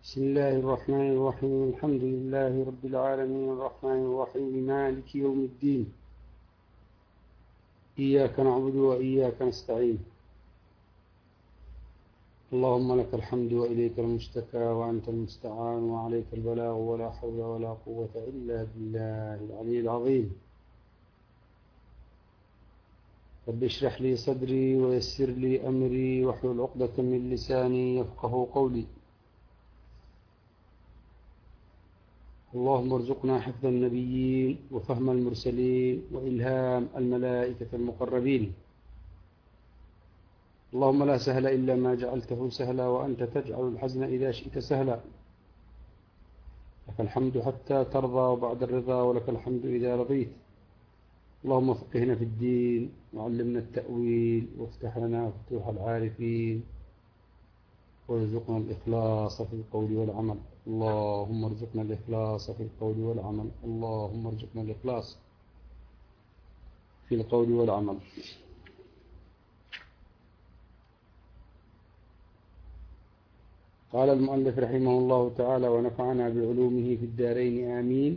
بسم الله الرحمن الرحيم. الحمد لله رب العالمين الرحمن الرحيم مالك يوم الدين. إياك نعبد وإياك نستعين. اللهم لك الحمد وإليك المشتكى وأنت المستعان وعليك البلاغ ولا حول ولا قوة إلا بالله العلي العظيم. رب اشرح لي صدري ويسر لي أمري واحلل عقدة من لساني يفقه قولي. اللهم ارزقنا حفظ النبيين وفهم المرسلين وإلهام الملائكة المقربين. اللهم لا سهل إلا ما جعلته سهلا وأنت تجعل الحزن إذا شئت سهلا. لك الحمد حتى ترضى وبعد الرضا ولك الحمد إذا رضيت. اللهم فقهنا في الدين وعلمنا التأويل وافتح لنا فتوح العارفين وارزقنا الإخلاص في القول والعمل. اللهم ارزقنا الإخلاص في القول والعمل. اللهم ارزقنا الإخلاص في القول والعمل. قال المؤلف رحمه الله تعالى ونفعنا بعلومه في الدارين آمين.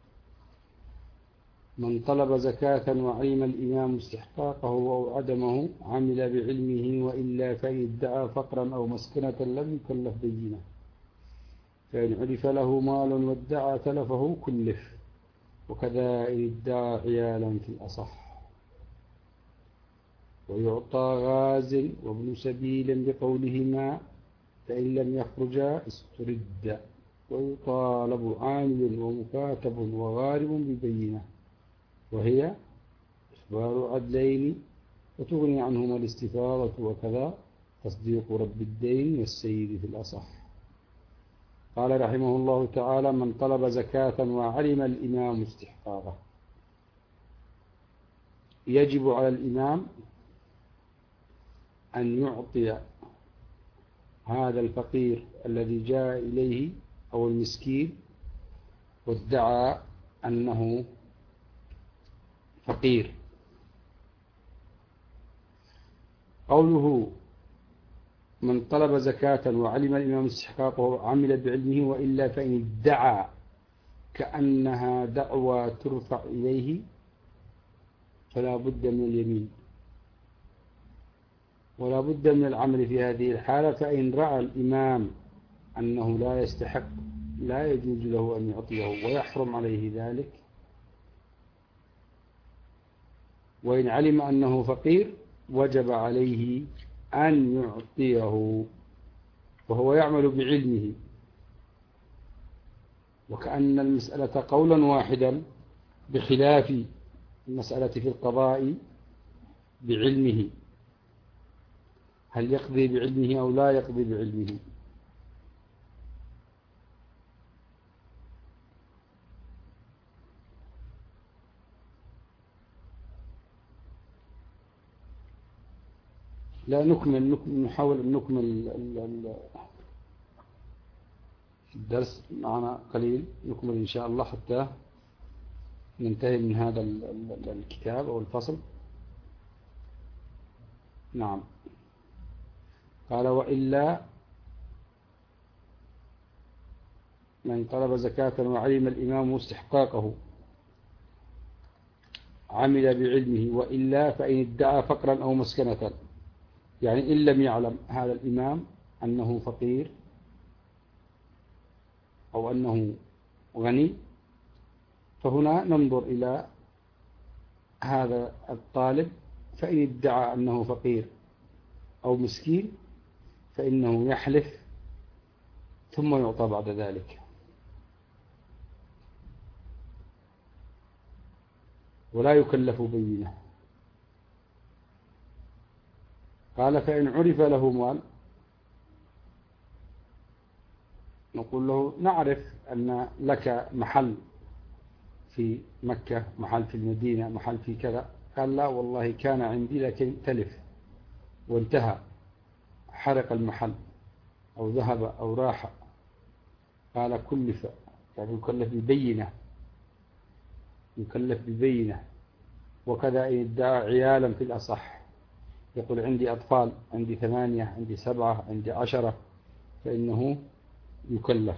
من طلب زكاة وعلم الإمام استحقاقه أو عدمه عمل بعلمه وإلا فإن ادعى فقرا أو مسكنة لم يكلف بينه. فإن عرف له مال وادعى تلفه كلف. وكذا إن ادعى عيالا في الأصح. ويعطى غاز وابن سبيل بقولهما فإن لم يخرجا استرد. ويطالب عامل ومكاتب وغارب ببينة وهي إخبار عدلين وتغني عنهما الاستفاضة. وكذا تصديق رب الدين والسيد في الأصح. قال رحمه الله تعالى من طلب زكاة وعلم الإمام استحقاقه. يجب على الإمام أن يعطي هذا الفقير الذي جاء إليه أو المسكين وادعى أنه فقير. قوله من طلب زكاة وعلم الإمام استحقاقه عمل بعلمه وإلا فإن ادعى كأنها دعوى ترفع إليه فلا بد من اليمين ولا بد من العمل في هذه الحالة. فإن رأى الإمام أنه لا يستحق لا يجوز له أن يعطيه ويحرم عليه ذلك. وإن علم أنه فقير وجب عليه أن يعطيه وهو يعمل بعلمه. وكأن المسألة قولا واحدا بخلاف المسألة في القضاء بعلمه. هل يقضي بعلمه أو لا يقضي بعلمه؟ لا نحاول أن نكمل الدرس معنا قليل. نكمل إن شاء الله حتى ننتهي من هذا الكتاب أو الفصل. نعم. قال وإلا من طلب زكاة وعلم الإمام استحقاقه عمل بعلمه وإلا فإن ادعى فقرا أو مسكنة. يعني إن لم يعلم هذا الإمام أنه فقير أو أنه غني فهنا ننظر إلى هذا الطالب. فإن ادعى أنه فقير أو مسكين فإنه يحلف ثم يعطى بعد ذلك. ولا يكلف بينه. قال فإن عرف له مال نقول له نعرف أن لك محل في مكة محل في المدينة محل في كذا. قال لا والله كان عندي لكن تلف وانتهى حرق المحل أو ذهب أو راح. قال كلف يعني يكلف ببينة. يكلف ببينة. وكذا إن ادعى عيالا في الأصح يقول عندي أطفال عندي 8 عندي 7 عندي 10 فإنه يكلف،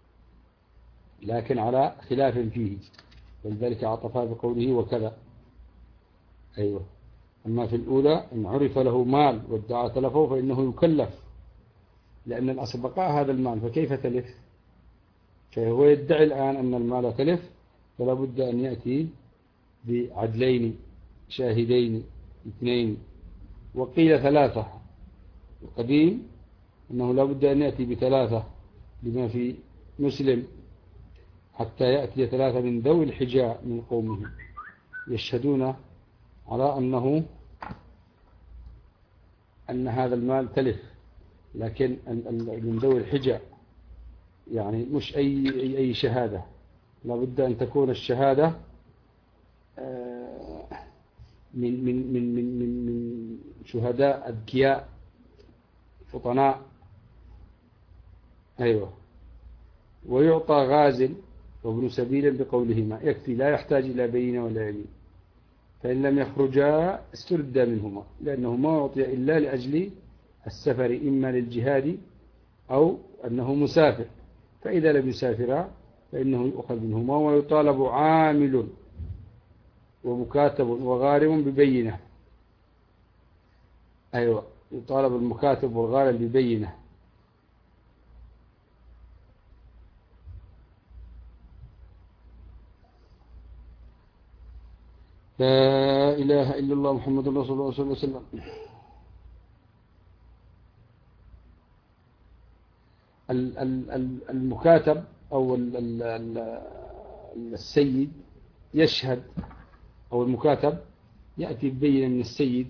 لكن على خلاف فيه، ولذلك عطفها بقوله وكذا. أيوة. أما في الأولى إن عرف له مال وادعى تلفه فإنه يكلف، لأن الأصل بقاء هذا المال، فكيف تلف؟ فهو يدعي الآن أن المال تلف، فلا بد أن يأتي بعدلين شاهدين اثنين، وقيل ثلاثة. القديم أنه لا بد أن يأتي بثلاثة لما في مسلم، حتى يأتي ثلاثة من ذوي الحجاء من قومه يشهدون على أن هذا المال تلف، لكن من ذوي الحجاء، يعني مش أي شهادة، لا بد أن تكون الشهادة من شهداء أذكياء فطناء. أيوة. ويعطى غازل وابن سبيل بقولهما يكفي، لا يحتاج إلى بينة ولا يمين، فإن لم يخرجا استرد منهما، لأنه ما أعطي إلا لأجل السفر، إما للجهاد أو أنه مسافر، فإذا لم يسافرا فإنه يؤخذ منهما، ويطالب عامل ومكاتب وغارم ببينة. أيوة. يطالب المكاتب والغارم ببينة. لا إله إلا الله محمد رسول الله صلى الله عليه وسلم. المكاتب أو السيد يشهد، أو المكاتب يأتي ببينة من السيد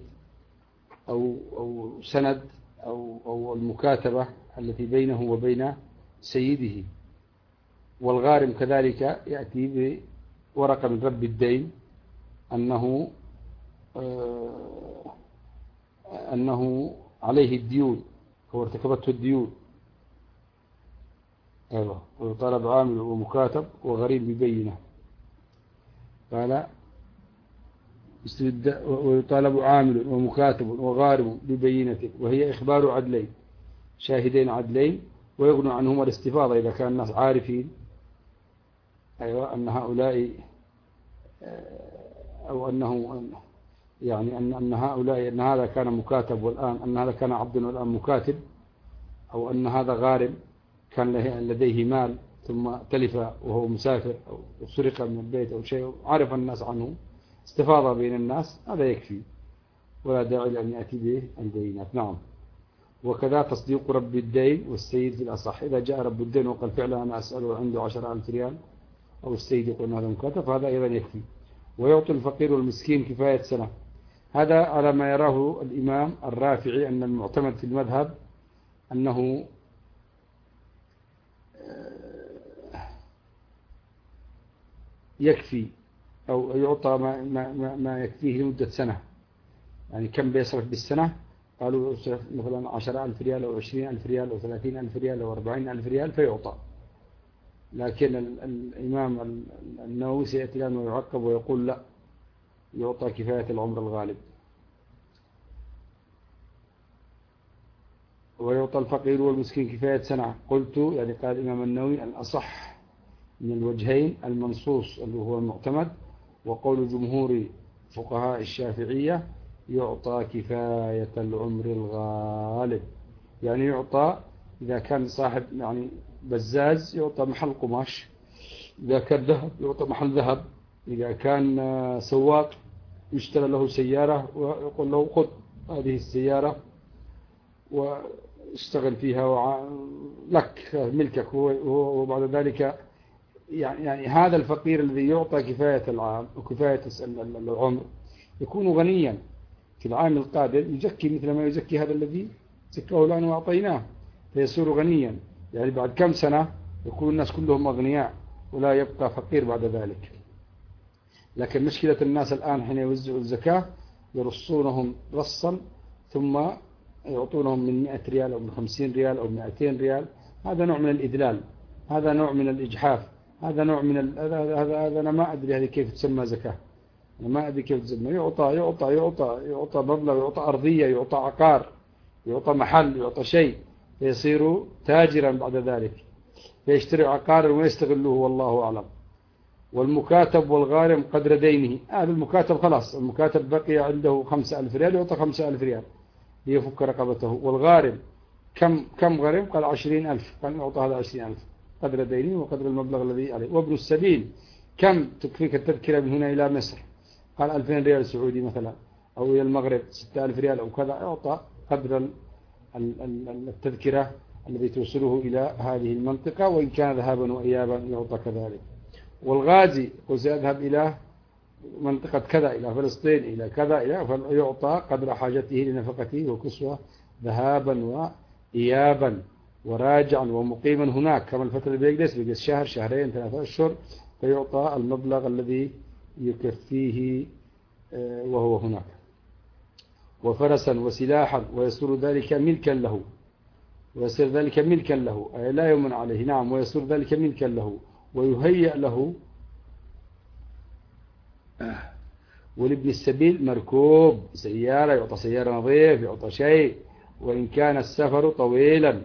أو سند أو المكاتبة التي بينه وبين سيده. والغارم كذلك يأتي بورقة من رب الدين أنه عليه الديون أو ارتكبته الديون. أيوة. ويطالب عامل ومكاتب وغريم ببينة. قال ويطالب عامل ومكاتب وغارم ببينة، وهي إخبار عدلين شاهدين عدلين، ويغنى عنهما الاستفاضة إذا كان الناس عارفين. أيوة. أن هؤلاء أو أنه يعني أن هؤلاء أن هذا كان مكاتب والآن أن هذا كان عبد والآن مكاتب، أو أن هذا غارم كان لديه مال ثم تلف وهو مسافر أو سرق من البيت أو شيء عرف الناس عنه استفاضة بين الناس، هذا يكفي ولا داعي لأن يأتي به البينات. نعم. وكذا تصديق رب الدين والسيد في الأصح، إذا جاء رب الدين وقال فعلا أنا أسأله عنده 10,000 ريال، أو السيد يقول هذا مكاتب، فهذا أيضا يكفي. ويعطي الفقير والمسكين كفاية سنة. هذا على ما يراه الإمام الرافعي أن المعتمد في المذهب أنه يكفي أو يعطى ما يكفيه لمدة سنة. يعني كم بيصرف بالسنة؟ قالوا يصرف مثلا 10,000 ريال أو 20,000 ريال أو 30,000 ريال أو 40,000 ريال فيعطى. لكن الإمام النووي سيأتي لنا ويعقب ويقول لا، يعطى كفاية العمر الغالب. ويعطى الفقير والمسكين كفاية سنة. قلت يعني قال الإمام النووي الأصح من الوجهين المنصوص اللي هو المعتمد، وقول جمهور فقهاء الشافعية يعطى كفاية العمر الغالب، يعني يعطى إذا كان صاحب يعني بزاز يعطى محل قماش، إذا كان ذهب يعطى محل ذهب، إذا كان سواق يشترى له سيارة ويقول له خذ هذه السيارة واشتغل فيها لك ملكك، وبعد ذلك يعني هذا الفقير الذي يعطى كفاية العام وكفاية العمر يكون غنيا في العام القادم، يزكي مثل ما يزكي هذا الذي زكاه الآن وأعطيناه، فيصير غنيا. يعني بعد كم سنة يكون الناس كلهم أغنياء ولا يبقى فقير بعد ذلك. لكن مشكلة الناس الآن حين يوزعوا الزكاة يرصونهم رصا ثم يعطونهم من 100 ريال أو من 50 ريال أو 200 ريال. هذا نوع من الإدلال، هذا نوع من الإجحاف، هذا نوع من هذا أنا ما أدري هذه كيف تسمى زكاة، أنا ما أدري كيف تسمى. يعطى مبلغ، يعطى أرضية، يعطى عقار، يعطى محل، يعطى شيء، فيصير تاجرا بعد ذلك. فيشتري عقارا ويستغله والله أعلم. والمكاتب والغارم قدر دينه. هذا المكاتب خلاص، المكاتب بقي عنده 5000 ريال يعطى 5000 ريال ليفك رقبته. والغارم كم غرم؟ قال 20000، قال يعطى هذا 20000 قدر دينه وقدر المبلغ الذي عليه. وابن السبيل كم تكفيك التذكرة من هنا إلى مصر؟ قال 2000 ريال سعودي مثلا، أو إلى المغرب 6000 ريال أو كذا، يعطى قدر التذكرة الذي توصله إلى هذه المنطقة، وإن كان ذهابا وإيابا يعطى كذلك. والغازي قل سيذهب إلى منطقة كذا، إلى فلسطين، إلى كذا، فيعطى قدر حاجته لنفقته وكسوة ذهابا وإيابا وراجعا ومقيما هناك، كما الفترة اللي بيجلس شهر شهرين 3 أشهر، فيعطى المبلغ الذي يكفيه وهو هناك. وفرسا وسلاحا ويصير ذلك ملكا له، ويصير ذلك ملكا له أي لا يمن عليه. نعم، ويصير ذلك ملكا له ويهيأ له. ولابن السبيل مركوب سيارة، يعطى سيارة نظيف، يعطى شيء، وإن كان السفر طويلا.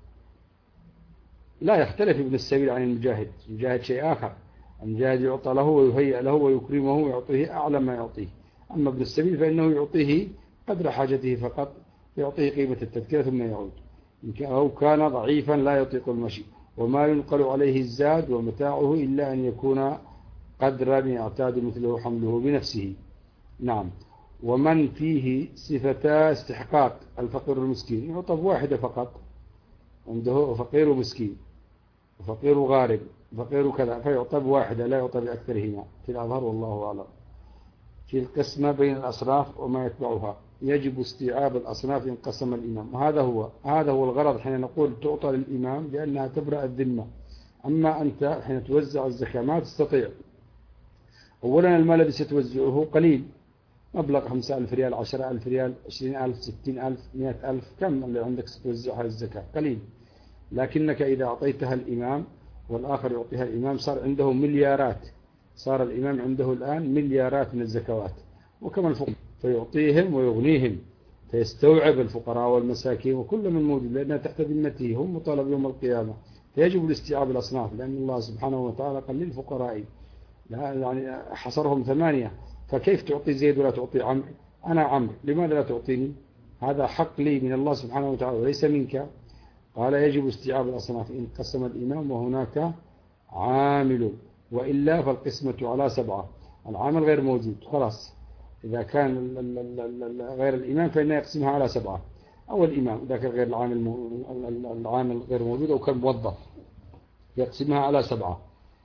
لا يختلف ابن السبيل عن المجاهد. المجاهد شيء آخر، المجاهد يعطى له ويهيأ له ويكرمه ويعطيه أعلى ما يعطيه. أما ابن السبيل فإنه يعطيه قدر حاجته فقط، يعطيه قيمة التذكرة ثم يعود. أو كان ضعيفا لا يطيق المشي. وما ينقل عليه الزاد ومتاعه إلا أن يكون قدرا يعتاد مثله حمله بنفسه. نعم. ومن فيه صفتا استحقاق، الفقير والمسكين، يعطى واحدة فقط، عنده فقير ومسكين، وفقير وغارب، فقير كذا، فيعطى بواحدة لا يعطى بأكثرهما في الأظهر والله أعلم. في القسمة بين الأصناف وما يتبعها، يجب استيعاب الأصناف إن قسم الإمام. هذا هو الغرض حين نقول تعطى للإمام، لأنها تبرأ الذمة. أما أنت حين توزع الزكاة ما تستطيع. أولا المال الذي ستوزعه قليل، مبلغ 5000 ريال، 10000 ريال، 20000، 60000، 100000، كم اللي عندك ستوزعها الزكاة؟ قليل. لكنك إذا أعطيتها الإمام والآخر يعطيها الإمام صار عنده مليارات، صار الإمام عنده الآن مليارات من الزكوات، وكما الفقراء فيعطيهم ويغنيهم، فيستوعب الفقراء والمساكين وكل من موجود، لأنها تحت ذمته، هم مطالب يوم القيامة. فيجب الاستيعاب الأصناف، لأن الله سبحانه وتعالى قال للفقراء، يعني حصرهم 8. فكيف تعطي زيد ولا تعطي عمرو؟ أنا عمرو، لماذا لا تعطيني؟ هذا حق لي من الله سبحانه وتعالى وليس منك. قال يجب استيعاب الأصناف إن قسم الإمام وهناك عامل، وإلا فالقسمة على 7. العامل غير موجود، خلاص. إذا كان غير الإمام فإنه يقسمها على 7، أو الإمام إذا كان غير العامل غير موجود أو كان موظف يقسمها على 7.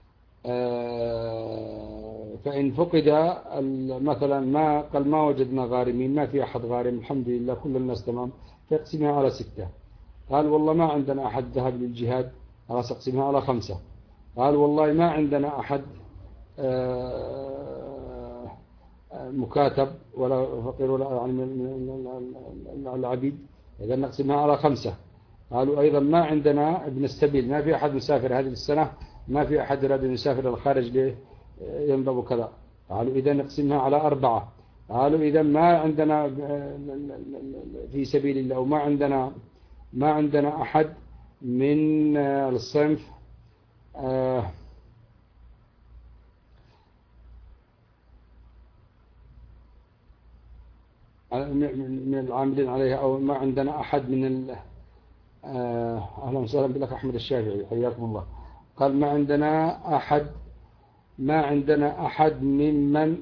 فإن فقد مثلا ما قال ما وجدنا غارمين، ما في أحد غارم الحمد لله كل الناس تمام، فيقسمها على 6. قال والله ما عندنا أحد ذهب للجهاد، خلاص اقسمها على 5. قال والله ما عندنا أحد مكاتب ولا فقير ولا يعني من العبيد، إذا نقسمها على 5. قالوا أيضا ما عندنا ابن السبيل، ما في أحد مسافر هذه السنة، ما في أحد يريد أن يسافر للخارج ليه ينضب كذا. قالوا إذا نقسمها على 4. قالوا إذا ما عندنا في سبيل الله، وما عندنا أحد من الصنف من العاملين عليها، أو ما عندنا أحد من أهلا وسهلا بك أحمد الشافعي حياكم الله. قال ما عندنا أحد ممن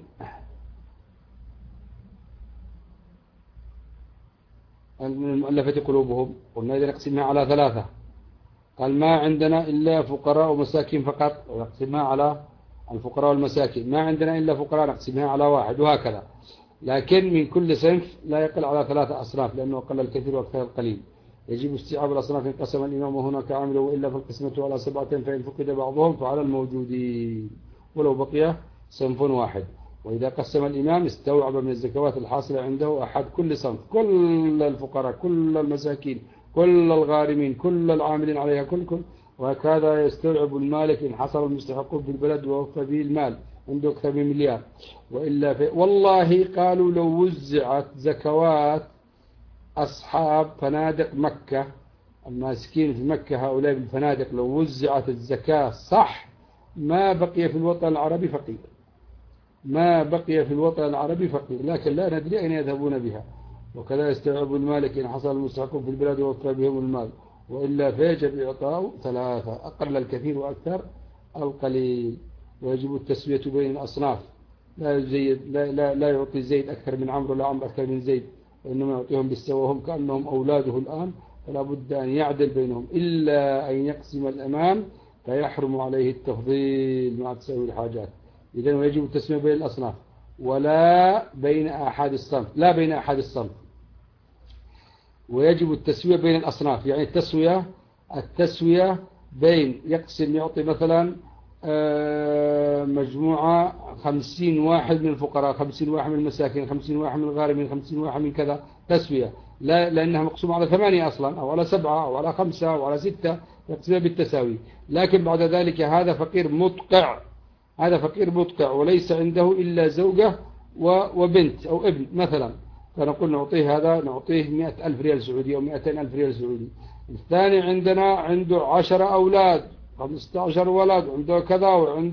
من المؤلفة قلوبهم، قلنا إذا نقسمها على 3. قال ما عندنا إلا فقراء ومساكين فقط، نقسمها على الفقراء والمساكين. ما عندنا إلا فقراء، نقسمها على 1، وهكذا. لكن من كل صنف لا يقل على 3 أصناف، لأنه قل الكثير وأكثر القليل. يجب استيعاب الأصناف إن قسم الإمام وهناك عامل، وإلا فالقسمة على 7، فإن فقد بعضهم فعلى الموجودين ولو بقي صنف واحد. وإذا قسم الإمام استوعب من الزكوات الحاصلة عنده أحد كل صنف، كل الفقراء، كل المساكين، كل الغارمين، كل العاملين عليها، كل وهكذا يستوعب المالك إن حصل المستحقون في البلد ووفى به المال عنده أكثر من مليار. وإلا والله قالوا لو وزعت زكوات أصحاب فنادق مكة الماسكين في مكة هؤلاء بالفنادق لو وزعت الزكاة صح ما بقي في الوطن العربي فقير، ما بقي في الوطن العربي فقير، لكن لا ندري أين يذهبون بها. وكذا يستوعب المالك إن حصل المستحقون في البلاد ووفر بهم المال، وإلا فيجب إعطاء ثلاثة، أقل الكثير وأكثر القليل. ويجب التسوية بين الأصناف، لا يعطي زيد أكثر من عمرو ولا عمرو أكثر من زيد، وإنما يعطيهم بالسواء، هم كأنهم أولاده الآن، فلا بد أن يعدل بينهم، إلا أن يقسم الأمام فيحرم عليه التفضيل مع تساوي الحاجات. إذن ويجب التسوية بين الأصناف ولا بين أحد الصنف، لا بين أحد الصنف. ويجب التسوية بين الأصناف، يعني التسوية بين يقسم يعطي مثلا مجموعة 50 واحد من الفقراء، 50 واحد من المساكين، 50 واحد من الغارمين، 50 واحد من كذا، تسوية، لا لأنها مقسومة على 8 أصلا أو على 7 أو على 5 أو على 6، يقسمها بالتساوي. لكن بعد ذلك هذا فقير مدقع، هذا فقير مدقع وليس عنده إلا زوجة وبنت أو ابن مثلا، فنقول نعطيه هذا، نعطيه 100,000 ريال سعودي أو 200,000 ريال سعودي. الثاني عندنا عنده 10 أولاد، 15 ولد، عنده كذا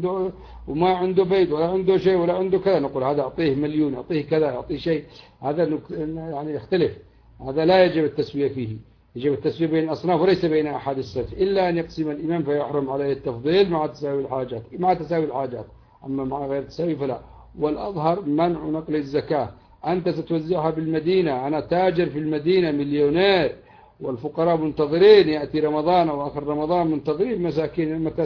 وما عنده بيت ولا عنده شيء ولا عنده كذا، نقول هذا أعطيه مليون، أعطيه كذا، أعطيه شيء، هذا يعني يختلف، هذا لا يجب التسوية فيه. يجب التسوية بين الأصناف وليس بين أحد الصنف، إلا أن يقسم الإمام فيحرم عليه التفضيل مع تساوي الحاجات، أما مع غير التساوي فلا. والأظهر منع نقل الزكاة، أنت ستوزعها بالمدينة، أنا تاجر في المدينة مليونير، والفقراء منتظرين يأتي رمضان أو آخر رمضان منتظرين مساكين متى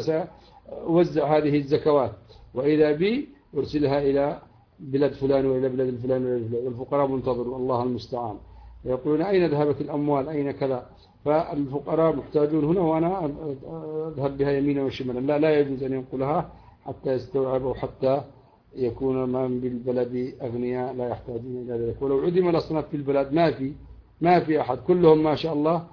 سأوزع هذه الزكوات، وإذا بي أرسلها إلى بلاد فلان وإلى بلاد الفلان والفقراء منتظرون، الله المستعان. يقولون أين ذهبت الأموال، أين كذا، فالفقراء محتاجون هنا وأنا أذهب بها يمينا وشمالا، لا يجوز أن ينقلها حتى يستوعبوا، حتى يكون من بالبلد أغنياء لا يحتاجون إلى ذلك. ولو عدم الأصناف في البلد ما في أحد، كلهم ما شاء الله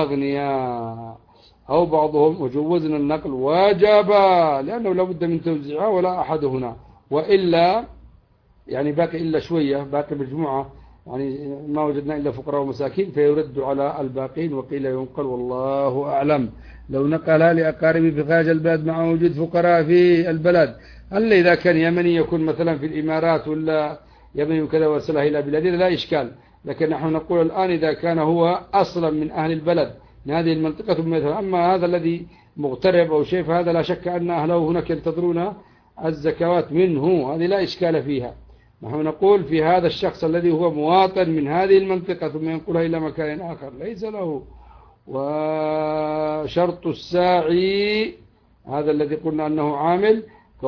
أغنياء، أو بعضهم وجوزنا النقل واجبا، لأنه لابد من توزيعها ولا أحد هنا، وإلا يعني باقي إلا شوية، باقي مجموعة، يعني ما وجدنا إلا فقراء ومساكين، فيرد على الباقين، وقيل ينقل والله أعلم. لو نقلها لأقاربه في خارج البلد مع وجود فقراء في البلد، هل إذا كان يمني يكون مثلا في الإمارات ولا يمني وكذا وارسلها إلى بلادنا لا إشكال، لكن نحن نقول الآن إذا كان هو أصلا من أهل البلد من هذه المنطقة مثلا، أما هذا الذي مغترب أو شيء فهذا لا شك أن أهله هناك ينتظرون الزكوات منه، هذه لا إشكال فيها. نحن نقول في هذا الشخص الذي هو مواطن من هذه المنطقة ثم ينقلها إلى مكان آخر ليس له. وشرط الساعي هذا الذي قلنا أنه عامل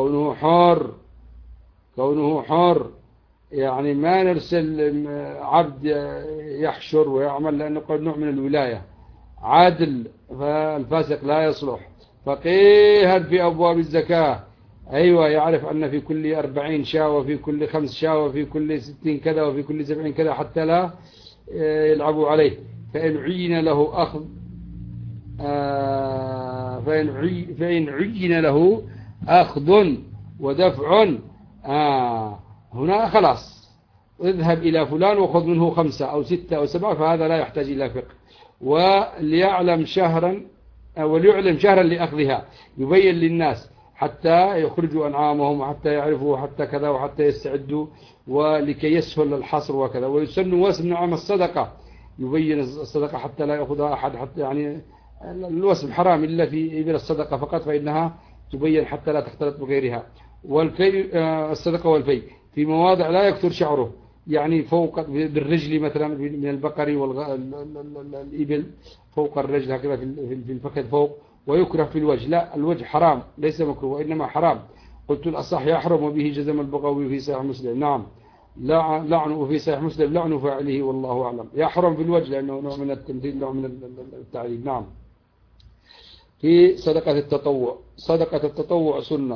كونه حر، يعني ما نرسل عبد يحشر ويعمل، لأنه قد نوع من الولاية عادل، فالفاسق لا يصلح. فقيها في أبواب الزكاة، أيوة يعرف أن في كل 40 شاة وفي كل 5 شاة وفي كل 60 كذا وفي كل 70 كذا حتى لا يلعبوا عليه. فإن عين له أخذ فإن عين له أخذ ودفع هنا خلاص اذهب إلى فلان وخذ منه 5 أو 6 أو 7، فهذا لا يحتاج إلى فقه. وليعلم شهرا لأخذها، يبين للناس حتى يخرجوا أنعامهم وحتى يعرفوا حتى كذا وحتى يستعدوا، ولكي يسهل الحصر وكذا. ويسن وسم عام الصدقة، يبين الصدقة حتى لا يأخذها أحد، حتى يعني الوسم حرام إلا في إبل الصدقة فقط، فإنها تبين حتى لا تختلط بغيرها. والفي الصدقة والفي في مواضع لا يكثر شعره، يعني فوق بالرجل مثلا من البقر والإبل فوق الرجل هكذا في الفخذ فوق، ويكره في الوجه، لا الوجه حرام ليس مكروه وإنما حرام. قلت الأصح يحرم، وبه جزم البغوي في صحيح مسلم. نعم لعنه في صحيح مسلم لعن فاعله والله أعلم. يحرم في الوجه لأنه نوع من التمثيل، نوع من التعليل. نعم. في صدقة التطوع سنة،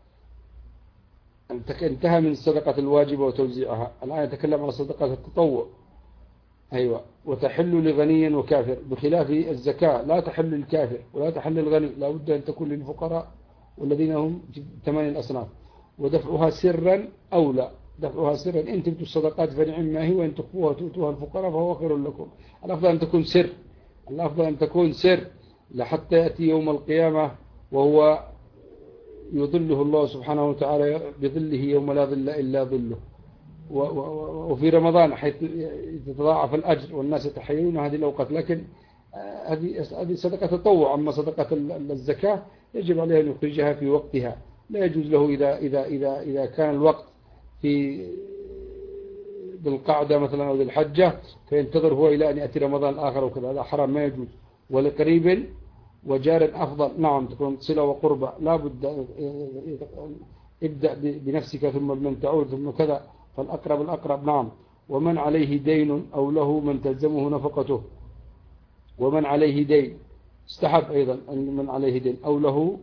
انتهى من الصدقة الواجبة وتوزيعها، الآن يتكلم عن صدقة التطوع. أيوة. وتحل لغني وكافر، بخلاف الزكاة لا تحل للكافر ولا تحل للغني، لا بد أن تكون للفقراء والذين هم في 8 الأصناف. ودفعها سرا أولى، دفعها سرا إن تبتوا الصدقات فنعم ما هي، وإن تخفوها تؤتوها الفقراء فهو خير لكم. الأفضل أن تكون سر، الأفضل أن تكون سر لحتى يأتي يوم القيامة وهو يظله الله سبحانه وتعالى بظله يوم لا ظل إلا ظله. وفي رمضان حيث يتضاعف الأجر والناس يتحيون هذه الأوقات. لكن هذه صدقة تطوع. أما صدقة الزكاة يجب عليه أن يخرجها في وقتها. لا يجوز له إذا كان الوقت في ذي القعدة مثلا أو ذي الحجة فينتظر هو إلى أن يأتي رمضان آخر وكذا، هذا حرام ما يجوز. ولقريب وجار أفضل، نعم تكون صلة وقربة، لا بد ابدأ بنفسك ثم بمن تعود ثم كذا، فالأقرب الأقرب. نعم. ومن عليه دين أو له من تلزمه نفقته، ومن عليه دين استحب أيضا أن من عليه دين أو له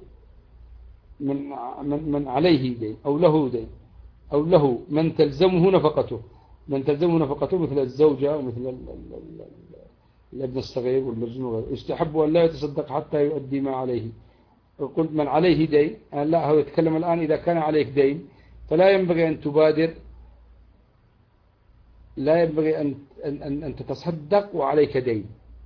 من عليه دين أو له دين أو له من تلزمه نفقته. من تلزمه نفقته مثل الزوجة ومثل الابن الصغير والمجنون، يستحب أن لا يتصدق حتى يؤدي ما عليه. قلت من عليه دين، لا هو يتكلم الآن إذا كان عليك دين فلا ينبغي أن تبادر، لا ينبغي أن تتصدق وعليك دين.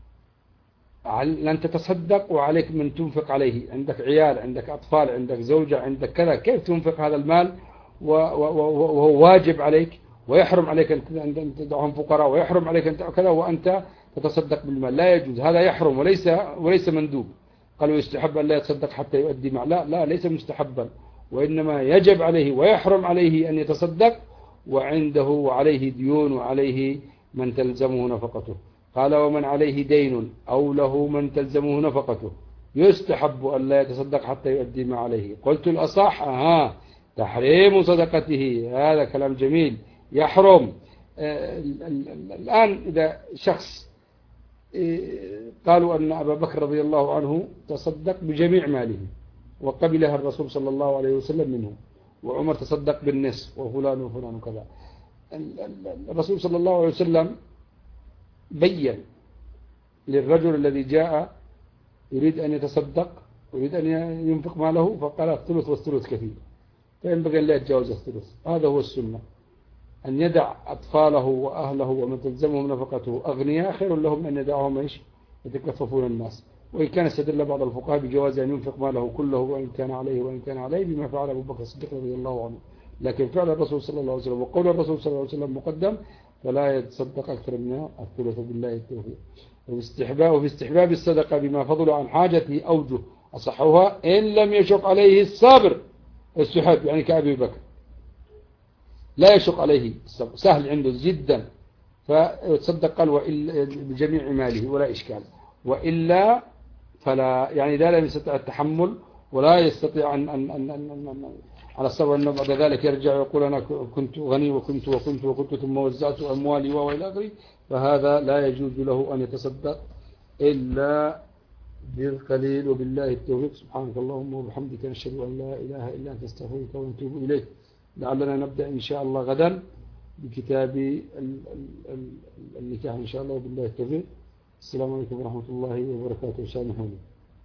لن تتصدق وعليك من تنفق عليه، عندك عيال، عندك أطفال، عندك زوجة، عندك كذا، كيف تنفق هذا المال وهو واجب عليك ويحرم عليك أن تدعهم فقراء ويحرم عليك أن كذا وأنت تتصدق بالمال؟ لا يجوز، هذا يحرم وليس مندوب. قالوا يستحب أن لا يتصدق حتى يؤدي مع، لا ليس مستحبا، وإنما يجب عليه ويحرم عليه أن يتصدق وعنده وعليه ديون وعليه من تلزمه نفقته. قال ومن عليه دين أو له من تلزمه نفقته يستحب أن لا يتصدق حتى يؤدي ما عليه. قلت الأصح تحريم صدقته، هذا كلام جميل، يحرم. الآن إذا شخص قالوا أن أبا بكر رضي الله عنه تصدق بجميع ماله وقبلها الرسول صلى الله عليه وسلم منه، وعمر تصدق بالنصف وفلان وفلان وكذا. الرسول صلى الله عليه وسلم بين للرجل الذي جاء يريد أن يتصدق ويريد أن ينفق ماله فقال الثلث والثلث كثير، فينبغي أن لا يتجاوز الثلث. هذا هو السنة، أن يدع أطفاله وأهله ومن تلزمهم نفقته أغنياء خير لهم أن يدعهم يتكففون الناس. وإن كان استدل بعض الفقهاء بجواز أن ينفق ماله كله وإن كان عليه بما فعل أبو بكر الصديق رضي الله عنه، لكن فعل الرسول صلى الله عليه وسلم وقول الرسول صلى الله عليه وسلم مقدم، فلا يتصدق أكثر من الثلث بالله التوفيق. وفي استحباب الصدقة بما فضل عن حاجته أوجه أصحها إن لم يشق عليه الصابر السحب، يعني كأبي بكر لا يشق عليه الصبر، سهل عنده جدا فيتصدق قال بجميع ماله ولا إشكال، وإلا فلا، يعني ذا لا يستطيع التحمل ولا يستطيع أن على الصبر أنه بعد ذلك يرجع ويقول أنا كنت غني وكنت ثم وزعت أموالي وإلى آخره، فهذا لا يجوز له أن يتصدق إلا بالقليل. وبالله التوفيق. سبحانك اللهم وبحمدك نشهد أن لا إله إلا أنت نستغفرك ونتوب إليك. لعلنا نبدأ إن شاء الله غدا بكتاب النكاح إن شاء الله. وبالله التوفيق. السلام عليكم ورحمة الله وبركاته. سامحوني.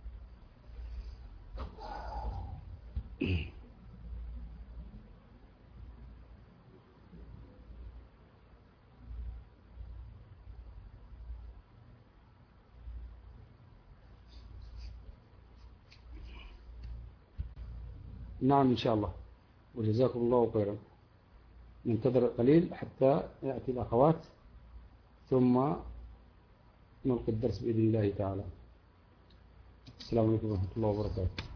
نعم إن شاء الله، وجزاكم الله خيرا. ننتظر قليل حتى يأتي الأخوات ثم نلقي الدرس بإذن الله تعالى. السلام عليكم ورحمة الله وبركاته.